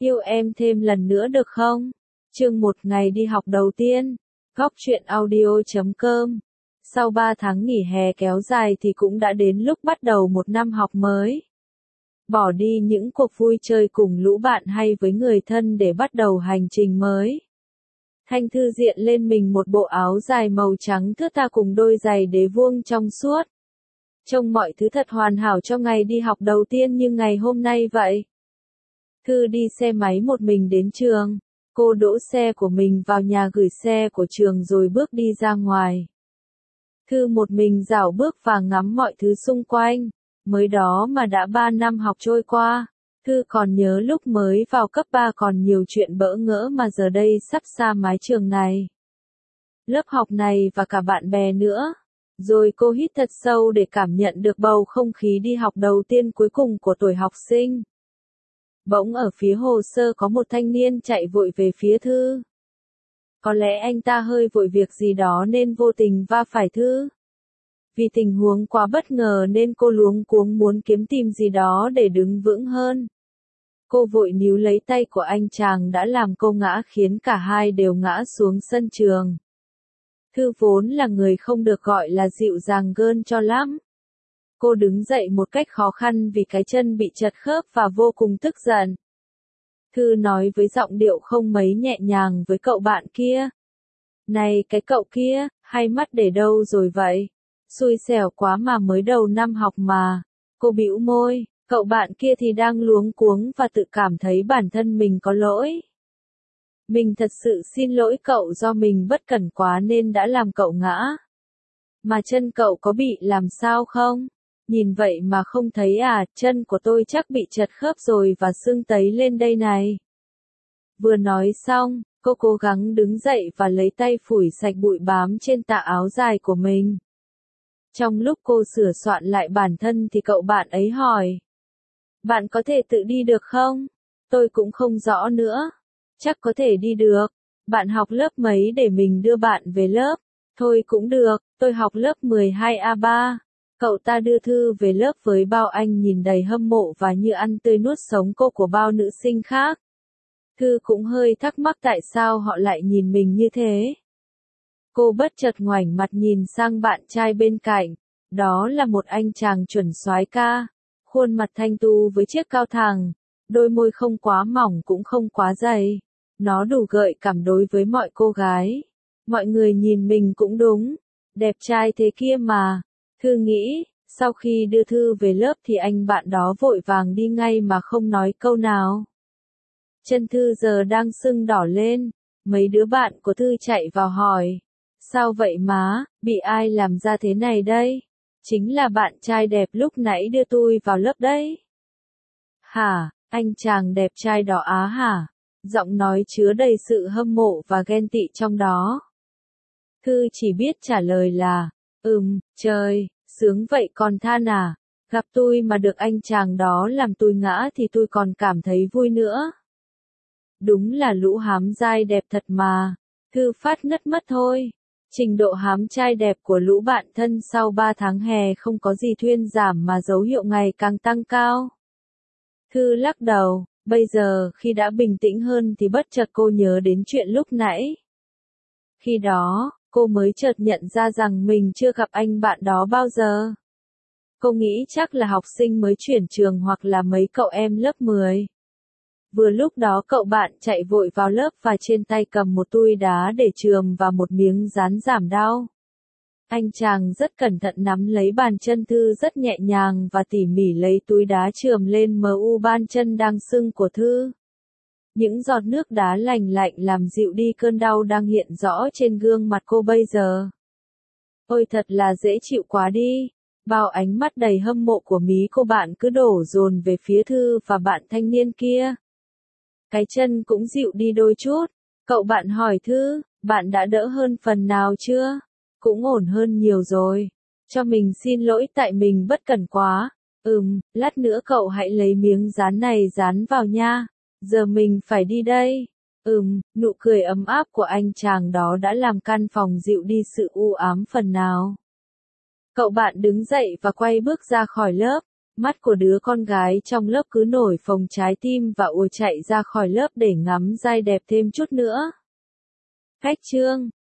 Yêu em thêm lần nữa được không? Chương 1 ngày đi học đầu tiên. Góc truyện audio.com. Sau 3 tháng nghỉ hè kéo dài thì cũng đã đến lúc bắt đầu một năm học mới. Bỏ đi những cuộc vui chơi cùng lũ bạn hay với người thân để bắt đầu hành trình mới. Thanh Thư diện lên mình một bộ áo dài màu trắng thướt tha cùng đôi giày đế vuông trong suốt. Trông mọi thứ thật hoàn hảo cho ngày đi học đầu tiên như ngày hôm nay vậy. Thư đi xe máy một mình đến trường. Cô đỗ xe của mình vào nhà gửi xe của trường rồi bước đi ra ngoài. Thư một mình dạo bước và ngắm mọi thứ xung quanh. Mới đó mà đã 3 năm học trôi qua. Thư còn nhớ lúc mới vào cấp 3 còn nhiều chuyện bỡ ngỡ mà giờ đây sắp xa mái trường này. Lớp học này và cả bạn bè nữa. Rồi cô hít thật sâu để cảm nhận được bầu không khí đi học đầu tiên cuối cùng của tuổi học sinh. Bỗng ở phía hồ sơ có một thanh niên chạy vội về phía Thư. Có lẽ anh ta hơi vội việc gì đó nên vô tình va phải Thư. Vì tình huống quá bất ngờ nên cô luống cuống muốn kiếm tìm gì đó để đứng vững hơn. Cô vội níu lấy tay của anh chàng đã làm cô ngã khiến cả hai đều ngã xuống sân trường. Thư vốn là người không được gọi là dịu dàng gơn cho lắm. Cô đứng dậy một cách khó khăn vì cái chân bị trật khớp và vô cùng tức giận. Thư nói với giọng điệu không mấy nhẹ nhàng với cậu bạn kia. Này cái cậu kia, hay mắt để đâu rồi vậy? Xui xẻo quá mà mới đầu năm học mà. Cô bĩu môi, cậu bạn kia thì đang luống cuống và tự cảm thấy bản thân mình có lỗi. Mình thật sự xin lỗi cậu do mình bất cẩn quá nên đã làm cậu ngã. Mà chân cậu có bị làm sao không? Nhìn vậy mà không thấy à, chân của tôi chắc bị trật khớp rồi và sưng tấy lên đây này. Vừa nói xong, cô cố gắng đứng dậy và lấy tay phủi sạch bụi bám trên tà áo dài của mình. Trong lúc cô sửa soạn lại bản thân thì cậu bạn ấy hỏi. Bạn có thể tự đi được không? Tôi cũng không rõ nữa. Chắc có thể đi được. Bạn học lớp mấy để mình đưa bạn về lớp? Thôi cũng được, tôi học lớp 12A3. Cậu ta đưa Thư về lớp với bao anh nhìn đầy hâm mộ và như ăn tươi nuốt sống cô của bao nữ sinh khác. Thư cũng hơi thắc mắc tại sao họ lại nhìn mình như thế. Cô bất chợt ngoảnh mặt nhìn sang bạn trai bên cạnh. Đó là một anh chàng chuẩn soái ca. Khuôn mặt thanh tu với chiếc cao thẳng. Đôi môi không quá mỏng cũng không quá dày. Nó đủ gợi cảm đối với mọi cô gái. Mọi người nhìn mình cũng đúng. Đẹp trai thế kia mà. Thư nghĩ, sau khi đưa Thư về lớp thì anh bạn đó vội vàng đi ngay mà không nói câu nào. Chân Thư giờ đang sưng đỏ lên. Mấy đứa bạn của Thư chạy vào hỏi. Sao vậy má, bị ai làm ra thế này đây? Chính là bạn trai đẹp lúc nãy đưa tôi vào lớp đấy. Hả, anh chàng đẹp trai đó á hả? Giọng nói chứa đầy sự hâm mộ và ghen tị trong đó. Thư chỉ biết trả lời là, trời, sướng vậy còn than à, gặp tôi mà được anh chàng đó làm tôi ngã thì tôi còn cảm thấy vui nữa. Đúng là lũ hám giai đẹp thật mà, Thư phát ngất mất thôi. Trình độ hám trai đẹp của lũ bạn thân sau 3 tháng hè không có gì thuyên giảm mà dấu hiệu ngày càng tăng cao. Thư lắc đầu, bây giờ khi đã bình tĩnh hơn thì bất chợt cô nhớ đến chuyện lúc nãy. Khi đó, cô mới chợt nhận ra rằng mình chưa gặp anh bạn đó bao giờ. Cô nghĩ chắc là học sinh mới chuyển trường hoặc là mấy cậu em lớp 10. Vừa lúc đó cậu bạn chạy vội vào lớp và trên tay cầm một tui đá để chườm và một miếng dán giảm đau. Anh chàng rất cẩn thận nắm lấy bàn chân Thư rất nhẹ nhàng và tỉ mỉ lấy túi đá chườm lên mu bàn chân đang sưng của Thư. Những giọt nước đá lành lạnh làm dịu đi cơn đau đang hiện rõ trên gương mặt cô bây giờ. Ôi thật là dễ chịu quá đi. Bao ánh mắt đầy hâm mộ của mí cô bạn cứ đổ dồn về phía Thư và bạn thanh niên kia. Cái chân cũng dịu đi đôi chút. Cậu bạn hỏi Thư, bạn đã đỡ hơn phần nào chưa? Cũng ổn hơn nhiều rồi. Cho mình xin lỗi tại mình bất cẩn quá. Lát nữa cậu hãy lấy miếng dán này dán vào nha. Giờ mình phải đi đây. Nụ cười ấm áp của anh chàng đó đã làm căn phòng dịu đi sự u ám phần nào. Cậu bạn đứng dậy và quay bước ra khỏi lớp. Mắt của đứa con gái trong lớp cứ nổi phồng trái tim và ùa chạy ra khỏi lớp để ngắm giai đẹp thêm chút nữa. Khách chương